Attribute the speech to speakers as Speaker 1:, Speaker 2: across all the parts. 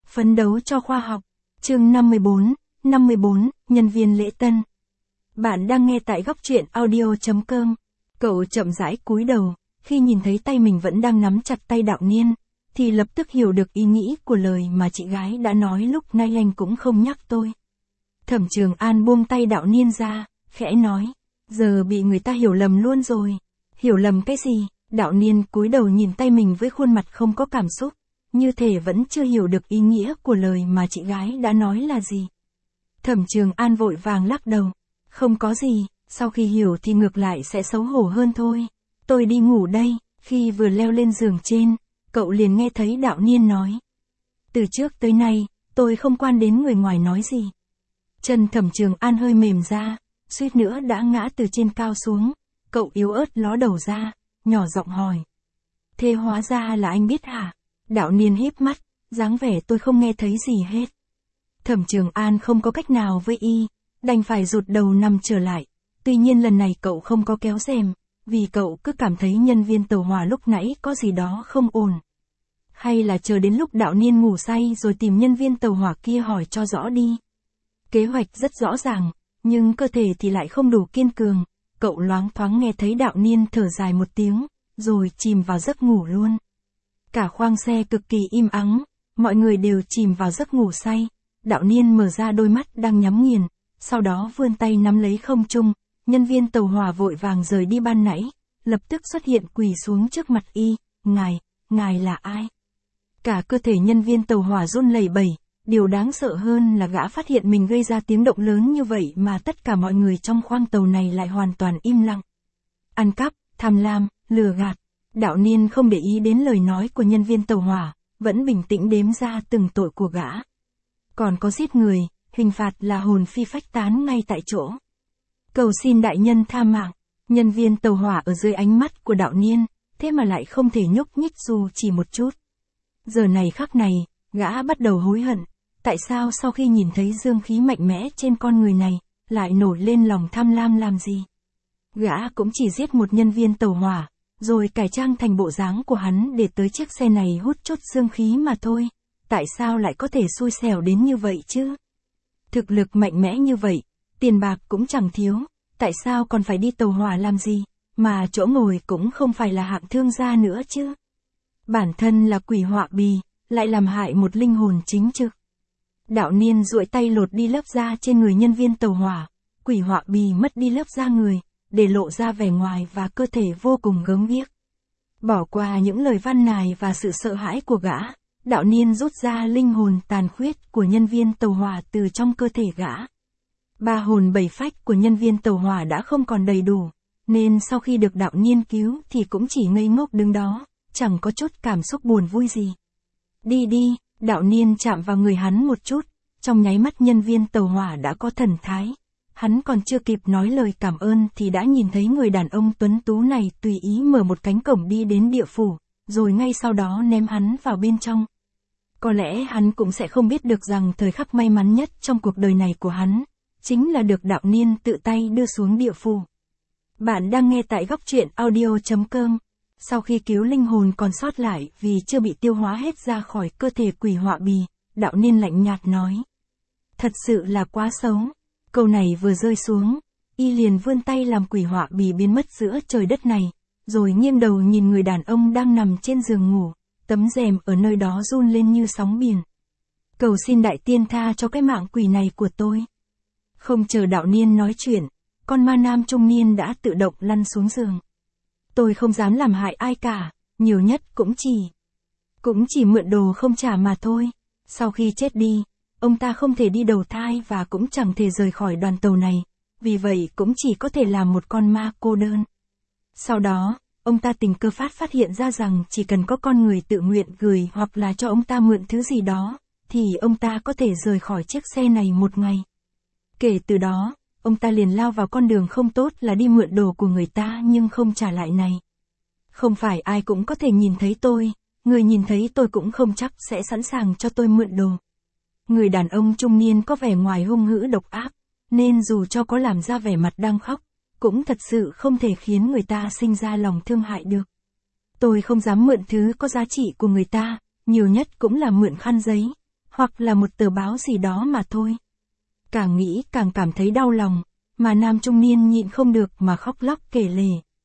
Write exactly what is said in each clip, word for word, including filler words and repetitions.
Speaker 1: Phấn đấu cho khoa học. Chương năm mươi bốn, năm mươi bốn, nhân viên lễ tân. Bạn đang nghe tại góc truyện audio chấm com. Cậu chậm rãi cúi đầu, khi nhìn thấy tay mình vẫn đang nắm chặt tay Đạo Niên, thì lập tức hiểu được ý nghĩ của lời mà chị gái đã nói lúc nay. Anh cũng không nhắc tôi. Thẩm Trường An buông tay Đạo Niên ra, khẽ nói, giờ bị người ta hiểu lầm luôn rồi. Hiểu lầm cái gì? Đạo Niên cúi đầu nhìn tay mình với khuôn mặt không có cảm xúc, như thể vẫn chưa hiểu được ý nghĩa của lời mà chị gái đã nói là gì. Thẩm Trường An vội vàng lắc đầu, không có gì, sau khi hiểu thì ngược lại sẽ xấu hổ hơn thôi. Tôi đi ngủ đây. Khi vừa leo lên giường trên, cậu liền nghe thấy Đạo Niên nói, từ trước tới nay, tôi không quan đến người ngoài nói gì. Chân Thẩm Trường An hơi mềm ra, suýt nữa đã ngã từ trên cao xuống. Cậu yếu ớt ló đầu ra, nhỏ giọng hỏi, thế hóa ra là anh biết hả? Đạo Niên híp mắt, dáng vẻ tôi không nghe thấy gì hết. Thẩm Trường An không có cách nào với y, đành phải rụt đầu nằm trở lại. Tuy nhiên lần này cậu không có kéo rèm, vì cậu cứ cảm thấy nhân viên tàu hỏa lúc nãy có gì đó không ổn. Hay là chờ đến lúc Đạo Niên ngủ say rồi tìm nhân viên tàu hỏa kia hỏi cho rõ đi. Kế hoạch rất rõ ràng, nhưng cơ thể thì lại không đủ kiên cường. Cậu loáng thoáng nghe thấy Đạo Niên thở dài một tiếng, rồi chìm vào giấc ngủ luôn. Cả khoang xe cực kỳ im ắng, mọi người đều chìm vào giấc ngủ say. Đạo Niên mở ra đôi mắt đang nhắm nghiền, sau đó vươn tay nắm lấy không trung. Nhân viên tàu hỏa vội vàng rời đi ban nãy, lập tức xuất hiện quỳ xuống trước mặt y, ngài, ngài là ai? Cả cơ thể nhân viên tàu hỏa run lẩy bẩy, điều đáng sợ hơn là gã phát hiện mình gây ra tiếng động lớn như vậy mà tất cả mọi người trong khoang tàu này lại hoàn toàn im lặng. Ăn cắp, tham lam, lừa gạt. Đạo Niên không để ý đến lời nói của nhân viên tàu hỏa, vẫn bình tĩnh đếm ra từng tội của gã. Còn có giết người, hình phạt là hồn phi phách tán ngay tại chỗ. Cầu xin đại nhân tha mạng. Nhân viên tàu hỏa ở dưới ánh mắt của Đạo Niên, thế mà lại không thể nhúc nhích dù chỉ một chút. Giờ này khắc này, gã bắt đầu hối hận. Tại sao sau khi nhìn thấy dương khí mạnh mẽ trên con người này, lại nổi lên lòng tham lam làm gì? Gã cũng chỉ giết một nhân viên tàu hỏa, rồi cải trang thành bộ dáng của hắn để tới chiếc xe này hút chút dương khí mà thôi. Tại sao lại có thể xui xẻo đến như vậy chứ? Thực lực mạnh mẽ như vậy, tiền bạc cũng chẳng thiếu, tại sao còn phải đi tàu hỏa làm gì, mà chỗ ngồi cũng không phải là hạng thương gia nữa chứ? Bản thân là quỷ họa bì, lại làm hại một linh hồn chính trực. Đạo Niên duỗi tay lột đi lớp da trên người nhân viên tàu hỏa, quỷ họa bì mất đi lớp da người, để lộ ra vẻ ngoài và cơ thể vô cùng gớm ghiếc. Bỏ qua những lời van nài và sự sợ hãi của gã, Đạo Niên rút ra linh hồn tàn khuyết của nhân viên tàu hỏa từ trong cơ thể gã. Ba hồn bảy phách của nhân viên tàu hỏa đã không còn đầy đủ, nên sau khi được Đạo Niên cứu thì cũng chỉ ngây ngốc đứng đó, chẳng có chút cảm xúc buồn vui gì. Đi đi, Đạo Niên chạm vào người hắn một chút, trong nháy mắt nhân viên tàu hỏa đã có thần thái. Hắn còn chưa kịp nói lời cảm ơn thì đã nhìn thấy người đàn ông tuấn tú này tùy ý mở một cánh cổng đi đến địa phủ, rồi ngay sau đó ném hắn vào bên trong. Có lẽ hắn cũng sẽ không biết được rằng thời khắc may mắn nhất trong cuộc đời này của hắn, chính là được Đạo Niên tự tay đưa xuống địa phủ. Bạn đang nghe tại góc truyện audio chấm com. Sau khi cứu linh hồn còn sót lại vì chưa bị tiêu hóa hết ra khỏi cơ thể quỷ họa bì, Đạo Niên lạnh nhạt nói, thật sự là quá xấu. Câu này vừa rơi xuống, y liền vươn tay làm quỷ họa bì biến mất giữa trời đất này, rồi nghiêng đầu nhìn người đàn ông đang nằm trên giường ngủ, tấm rèm ở nơi đó run lên như sóng biển. Cầu xin đại tiên tha cho cái mạng quỷ này của tôi. Không chờ Đạo Niên nói chuyện, con ma nam trung niên đã tự động lăn xuống giường. Tôi không dám làm hại ai cả, nhiều nhất cũng chỉ, cũng chỉ mượn đồ không trả mà thôi. Sau khi chết đi, ông ta không thể đi đầu thai và cũng chẳng thể rời khỏi đoàn tàu này, vì vậy cũng chỉ có thể làm một con ma cô đơn. Sau đó, ông ta tình cơ phát phát hiện ra rằng chỉ cần có con người tự nguyện gửi hoặc là cho ông ta mượn thứ gì đó, thì ông ta có thể rời khỏi chiếc xe này một ngày. Kể từ đó, ông ta liền lao vào con đường không tốt là đi mượn đồ của người ta nhưng không trả lại này. Không phải ai cũng có thể nhìn thấy tôi, người nhìn thấy tôi cũng không chắc sẽ sẵn sàng cho tôi mượn đồ. Người đàn ông trung niên có vẻ ngoài hung hữu độc ác, nên dù cho có làm ra vẻ mặt đang khóc, cũng thật sự không thể khiến người ta sinh ra lòng thương hại được. Tôi không dám mượn thứ có giá trị của người ta, nhiều nhất cũng là mượn khăn giấy, hoặc là một tờ báo gì đó mà thôi. Càng nghĩ càng cảm thấy đau lòng, mà nam trung niên nhịn không được mà khóc lóc kể lể.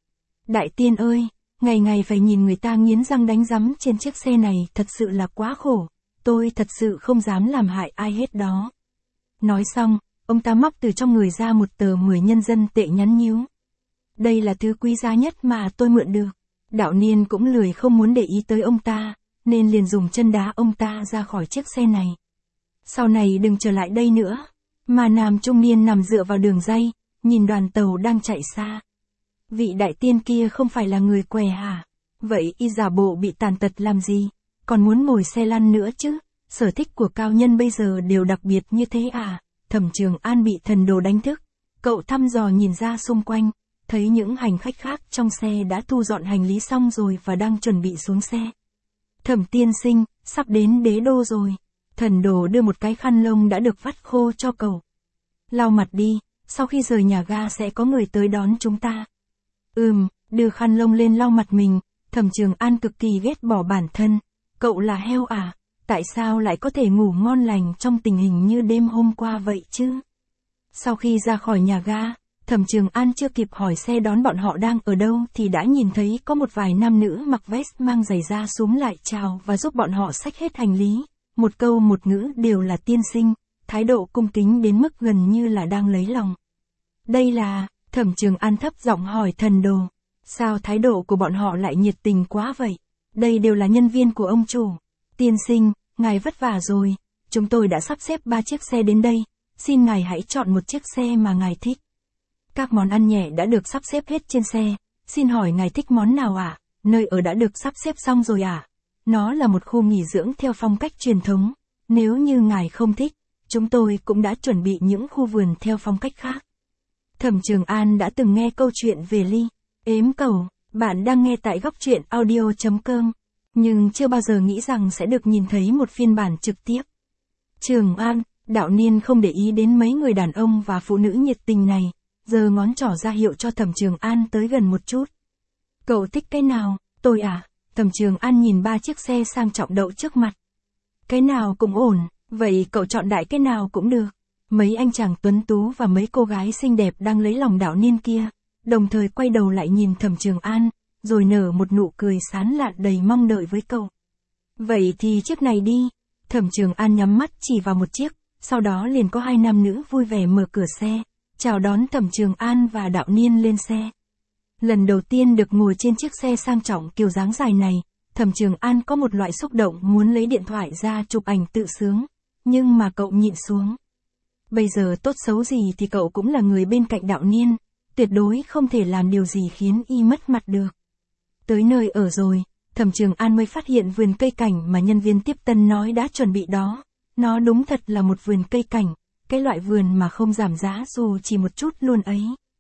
Speaker 1: Đại tiên ơi, ngày ngày phải nhìn người ta nghiến răng đánh rắm trên chiếc xe này thật sự là quá khổ, tôi thật sự không dám làm hại ai hết đó. Nói xong, ông ta móc từ trong người ra một tờ mười nhân dân tệ nhắn nhíu. Đây là thứ quý giá nhất mà tôi mượn được. Đạo niên cũng lười không muốn để ý tới ông ta, nên liền dùng chân đá ông ta ra khỏi chiếc xe này. Sau này đừng trở lại đây nữa. Mà nam trung niên nằm dựa vào đường ray, nhìn đoàn tàu đang chạy xa. Vị đại tiên kia không phải là người què hả? Vậy y giả bộ bị tàn tật làm gì? Còn muốn ngồi xe lăn nữa chứ? Sở thích của cao nhân bây giờ đều đặc biệt như thế à? Thẩm Trường An bị thần đồ đánh thức. Cậu thăm dò nhìn ra xung quanh, thấy những hành khách khác trong xe đã thu dọn hành lý xong rồi và đang chuẩn bị xuống xe. Thẩm tiên sinh, sắp đến đế đô rồi. Thần đồ đưa một cái khăn lông đã được vắt khô cho cậu. Lau mặt đi, sau khi rời nhà ga sẽ có người tới đón chúng ta. Ừm, đưa khăn lông lên lau mặt mình. Thẩm Trường An cực kỳ ghét bỏ bản thân. Cậu là heo à? Tại sao lại có thể ngủ ngon lành trong tình hình như đêm hôm qua vậy chứ? Sau khi ra khỏi nhà ga, Thẩm Trường An chưa kịp hỏi xe đón bọn họ đang ở đâu thì đã nhìn thấy có một vài nam nữ mặc vest mang giày da xúm lại chào và giúp bọn họ xách hết hành lý. Một câu một ngữ đều là tiên sinh, thái độ cung kính đến mức gần như là đang lấy lòng. Đây là, Thẩm Trường An thấp giọng hỏi thần đồ. Sao thái độ của bọn họ lại nhiệt tình quá vậy? Đây đều là nhân viên của ông chủ. Tiên sinh, ngài vất vả rồi, chúng tôi đã sắp xếp ba chiếc xe đến đây, xin ngài hãy chọn một chiếc xe mà ngài thích. Các món ăn nhẹ đã được sắp xếp hết trên xe, xin hỏi ngài thích món nào ạ? À? Nơi ở đã được sắp xếp xong rồi ạ? À? Nó là một khu nghỉ dưỡng theo phong cách truyền thống, nếu như ngài không thích, chúng tôi cũng đã chuẩn bị những khu vườn theo phong cách khác. Thẩm Trường An đã từng nghe câu chuyện về ly, ếm cầu, bạn đang nghe tại góc truyện audio chấm com, nhưng chưa bao giờ nghĩ rằng sẽ được nhìn thấy một phiên bản trực tiếp. Trường An, đạo niên không để ý đến mấy người đàn ông và phụ nữ nhiệt tình này, giơ ngón trỏ ra hiệu cho Thẩm Trường An tới gần một chút. Cậu thích cái nào? Tôi à? Thẩm Trường An nhìn ba chiếc xe sang trọng đậu trước mặt. Cái nào cũng ổn, vậy cậu chọn đại cái nào cũng được. Mấy anh chàng tuấn tú và mấy cô gái xinh đẹp đang lấy lòng đạo niên kia, đồng thời quay đầu lại nhìn Thẩm Trường An, rồi nở một nụ cười sán lạn đầy mong đợi với cậu. Vậy thì chiếc này đi. Thẩm Trường An nhắm mắt chỉ vào một chiếc, sau đó liền có hai nam nữ vui vẻ mở cửa xe, chào đón Thẩm Trường An và đạo niên lên xe. Lần đầu tiên được ngồi trên chiếc xe sang trọng kiểu dáng dài này, Thẩm Trường An có một loại xúc động muốn lấy điện thoại ra chụp ảnh tự sướng, nhưng mà cậu nhịn xuống. Bây giờ tốt xấu gì thì cậu cũng là người bên cạnh đạo niên, tuyệt đối không thể làm điều gì khiến y mất mặt được. Tới nơi ở rồi, Thẩm Trường An mới phát hiện vườn cây cảnh mà nhân viên tiếp tân nói đã chuẩn bị đó. Nó đúng thật là một vườn cây cảnh, cái loại vườn mà không giảm giá dù chỉ một chút luôn ấy.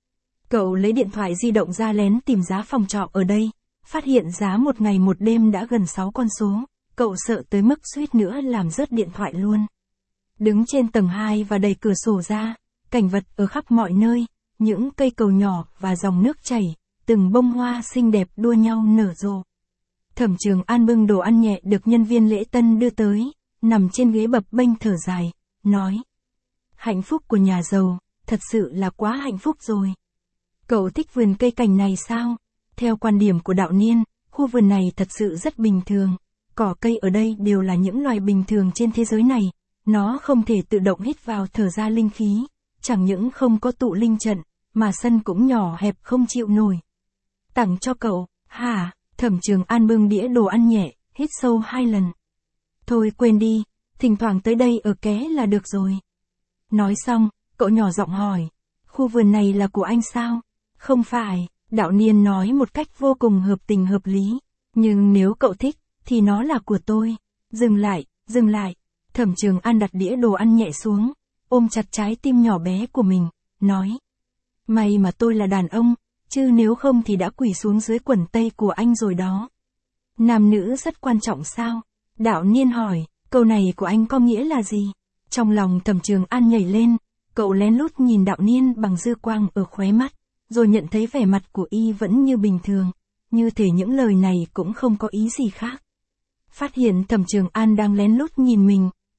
Speaker 1: Cậu lấy điện thoại di động ra lén tìm giá phòng trọ ở đây, phát hiện giá một ngày một đêm đã gần sáu con số, cậu sợ tới mức suýt nữa làm rớt điện thoại luôn. Đứng trên tầng hai và đẩy cửa sổ ra, cảnh vật ở khắp mọi nơi, những cây cầu nhỏ và dòng nước chảy, từng bông hoa xinh đẹp đua nhau nở rộ. Thẩm Trường An bưng đồ ăn nhẹ được nhân viên lễ tân đưa tới, nằm trên ghế bập bênh thở dài, nói. Hạnh phúc của nhà giàu, thật sự là quá hạnh phúc rồi. Cậu thích vườn cây cảnh này sao? Theo quan điểm của đạo niên, khu vườn này thật sự rất bình thường. Cỏ cây ở đây đều là những loài bình thường trên thế giới này. Nó không thể tự động hít vào thở ra linh khí. Chẳng những không có tụ linh trận, mà sân cũng nhỏ hẹp không chịu nổi. Tặng cho cậu, hả? Thẩm Trường An bưng đĩa đồ ăn nhẹ, hít sâu hai lần. Thôi quên đi, thỉnh thoảng tới đây ở ké là được rồi. Nói xong, cậu nhỏ giọng hỏi. Khu vườn này là của anh sao? Không phải, đạo niên nói một cách vô cùng hợp tình hợp lý. Nhưng nếu cậu thích, thì nó là của tôi. Dừng lại, dừng lại. Thẩm Trường An đặt đĩa đồ ăn nhẹ xuống, ôm chặt trái tim nhỏ bé của mình, nói. May mà tôi là đàn ông, chứ nếu không thì đã quỳ xuống dưới quần tây của anh rồi đó. Nam nữ rất quan trọng sao? Đạo niên hỏi, câu này của anh có nghĩa là gì? Trong lòng Thẩm Trường An nhảy lên, cậu lén lút nhìn đạo niên bằng dư quang ở khóe mắt, rồi nhận thấy vẻ mặt của y vẫn như bình thường, như thể những lời này cũng không có ý gì khác. Phát hiện Thẩm Trường An đang lén lút nhìn mình,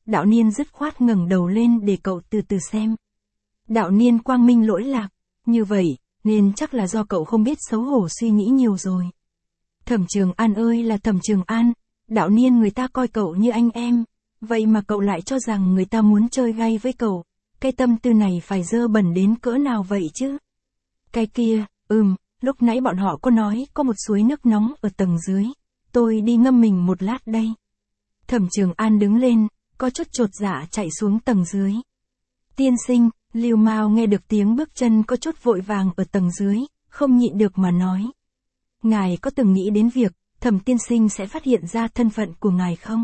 Speaker 1: Đạo Niên dứt khoát ngẩng đầu lên để cậu từ từ xem. Đạo Niên quang minh lỗi lạc, như vậy, nên chắc là do cậu không biết xấu hổ suy nghĩ nhiều rồi. Thẩm Trường An ơi là Thẩm Trường An, Đạo Niên người ta coi cậu như anh em, vậy mà cậu lại cho rằng người ta muốn chơi gay với cậu, cái tâm tư này phải dơ bẩn đến cỡ nào vậy chứ? Cái kia, ừm, lúc nãy bọn họ có nói có một suối nước nóng ở tầng dưới, tôi đi ngâm mình một lát đây. Thẩm Trường An đứng lên, có chút chột dạ chạy xuống tầng dưới. Tiên sinh, Lưu Mao nghe được tiếng bước chân có chút vội vàng ở tầng dưới, không nhịn được mà nói. Ngài có từng nghĩ đến việc, Thẩm tiên sinh sẽ phát hiện ra thân phận của ngài không?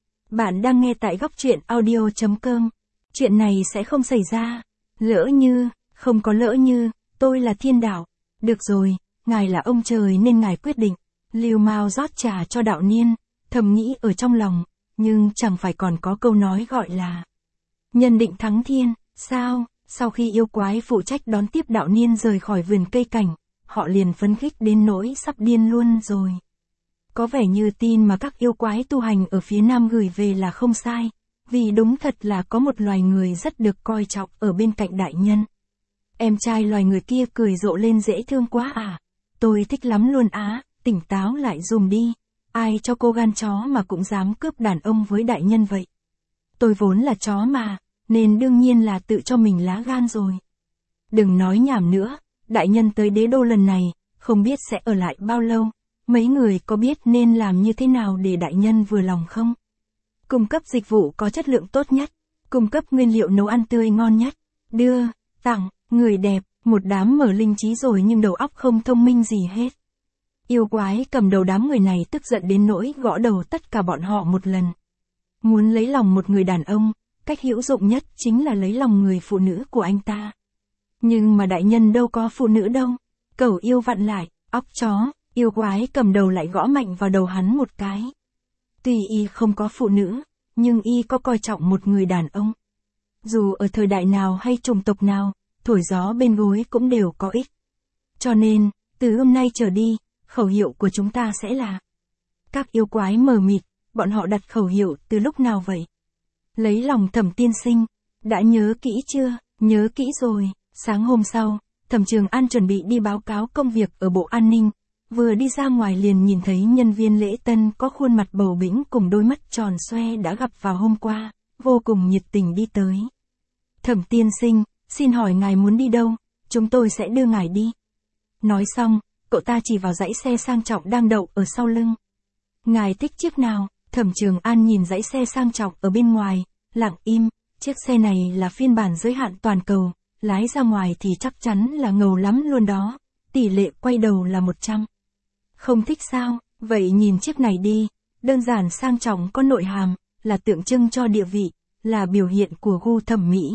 Speaker 1: Bạn đang nghe tại góc truyện audio chấm com. Chuyện này sẽ không xảy ra. Lỡ như, không có lỡ như, tôi là thiên đạo. Được rồi, ngài là ông trời nên ngài quyết định. Lưu Mao rót trà cho Đạo Niên, thầm nghĩ ở trong lòng, nhưng chẳng phải còn có câu nói gọi là nhân định thắng thiên, sao? Sau khi yêu quái phụ trách đón tiếp Đạo Niên rời khỏi vườn cây cảnh, họ liền phấn khích đến nỗi sắp điên luôn rồi. Có vẻ như tin mà các yêu quái tu hành ở phía Nam gửi về là không sai, vì đúng thật là có một loài người rất được coi trọng ở bên cạnh đại nhân. Em trai loài người kia cười rộ lên dễ thương quá à, tôi thích lắm luôn á, tỉnh táo lại dùm đi, ai cho cô gan chó mà cũng dám cướp đàn ông với đại nhân vậy. Tôi vốn là chó mà, nên đương nhiên là tự cho mình lá gan rồi. Đừng nói nhảm nữa, đại nhân tới đế đô lần này, không biết sẽ ở lại bao lâu. Mấy người có biết nên làm như thế nào để đại nhân vừa lòng không? Cung cấp dịch vụ có chất lượng tốt nhất, cung cấp nguyên liệu nấu ăn tươi ngon nhất, đưa, tặng, người đẹp, một đám mở linh trí rồi nhưng đầu óc không thông minh gì hết. Yêu quái cầm đầu đám người này tức giận đến nỗi gõ đầu tất cả bọn họ một lần. Muốn lấy lòng một người đàn ông, cách hữu dụng nhất chính là lấy lòng người phụ nữ của anh ta. Nhưng mà đại nhân đâu có phụ nữ đâu. Cẩu yêu vặn lại, óc chó, yêu quái cầm đầu lại gõ mạnh vào đầu hắn một cái. Tuy y không có phụ nữ, nhưng y có coi trọng một người đàn ông. Dù ở thời đại nào hay chủng tộc nào, thổi gió bên gối cũng đều có ích. Cho nên, từ hôm nay trở đi, khẩu hiệu của chúng ta sẽ là các yêu quái mờ mịt, bọn họ đặt khẩu hiệu từ lúc nào vậy? Lấy lòng Thẩm tiên sinh, đã nhớ kỹ chưa? Nhớ kỹ rồi. Sáng hôm sau, Thẩm Trường An chuẩn bị đi báo cáo công việc ở Bộ An ninh, vừa đi ra ngoài liền nhìn thấy nhân viên lễ tân có khuôn mặt bầu bĩnh cùng đôi mắt tròn xoe đã gặp vào hôm qua, vô cùng nhiệt tình đi tới. Thẩm tiên sinh, xin hỏi ngài muốn đi đâu, chúng tôi sẽ đưa ngài đi. Nói xong, cậu ta chỉ vào dãy xe sang trọng đang đậu ở sau lưng. Ngài thích chiếc nào? Thẩm Trường An nhìn dãy xe sang trọng ở bên ngoài, lặng im, chiếc xe này là phiên bản giới hạn toàn cầu, lái ra ngoài thì chắc chắn là ngầu lắm luôn đó, tỷ lệ quay đầu là một trăm. Không thích sao? Vậy nhìn chiếc này đi, đơn giản sang trọng có nội hàm, là tượng trưng cho địa vị, là biểu hiện của gu thẩm mỹ.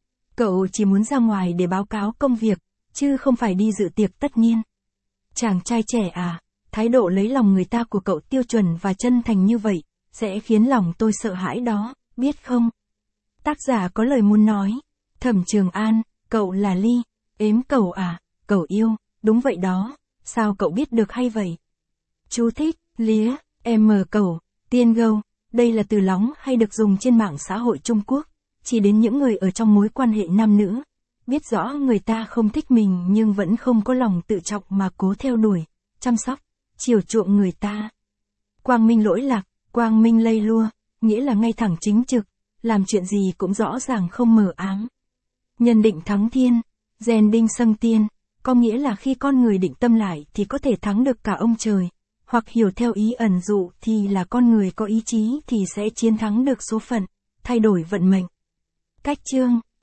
Speaker 1: Cậu chỉ muốn ra ngoài để báo cáo công việc, chứ không phải đi dự tiệc tất niên. Chàng trai trẻ à, thái độ lấy lòng người ta của cậu tiêu chuẩn và chân thành như vậy, sẽ khiến lòng tôi sợ hãi đó, biết không? Tác giả có lời muốn nói. Thẩm Trường An, cậu là Ly, ếm cậu à, cậu yêu, đúng vậy đó, sao cậu biết được hay vậy? Chú thích, lía, em mờ cậu, tiên gâu, đây là từ lóng hay được dùng trên mạng xã hội Trung Quốc, chỉ đến những người ở trong mối quan hệ nam nữ, biết rõ người ta không thích mình nhưng vẫn không có lòng tự trọng mà cố theo đuổi, chăm sóc, chiều chuộng người ta. Quang minh lỗi lạc, quang minh lây lua, nghĩa là ngay thẳng chính trực, làm chuyện gì cũng rõ ràng không mờ ám. Nhân định thắng thiên, rèn đinh xâng tiên, có nghĩa là khi con người định tâm lại thì có thể thắng được cả ông trời, hoặc hiểu theo ý ẩn dụ thì là con người có ý chí thì sẽ chiến thắng được số phận, thay đổi vận mệnh. Cách chương